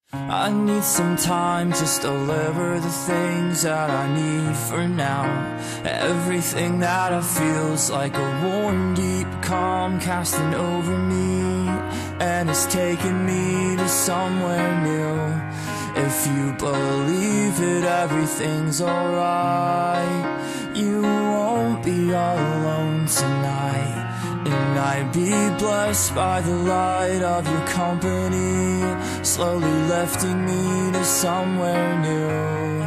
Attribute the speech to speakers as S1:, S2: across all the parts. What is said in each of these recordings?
S1: I need some time, just deliver the things that I need for now. Everything that I feel's like a warm, deep calm casting over me, and it's taking me to somewhere new. If you believe it, everything's alright. You won't be all alone tonight, and I'd be blessed by the light of your company, slowly lifting me to somewhere new.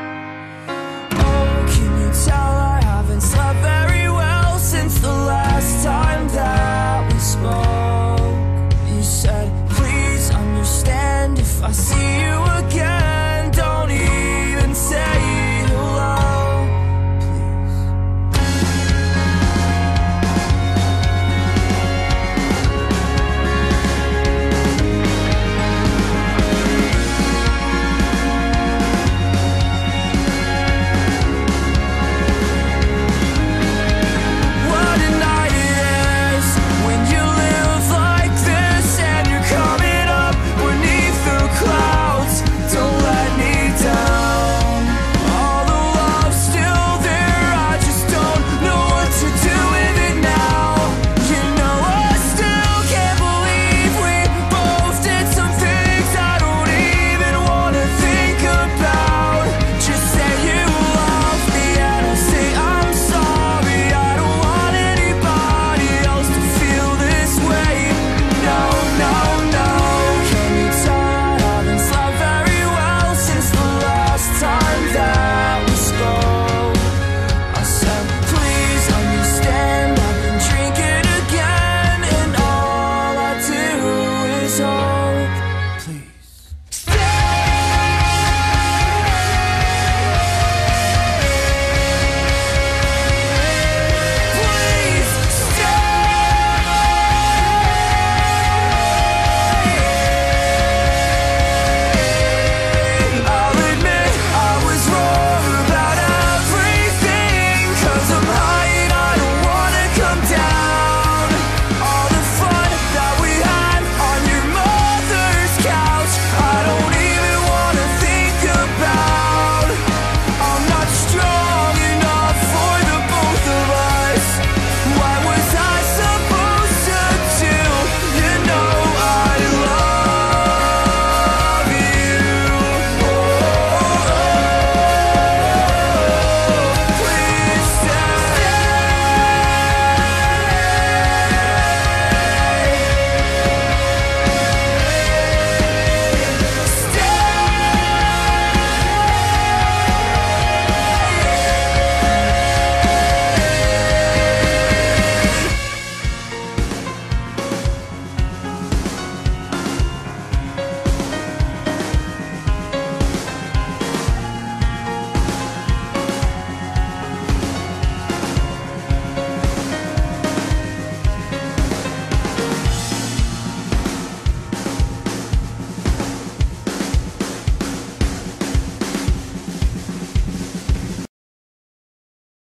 S1: Oh, can you tell I haven't slept very well since the last time that we spoke?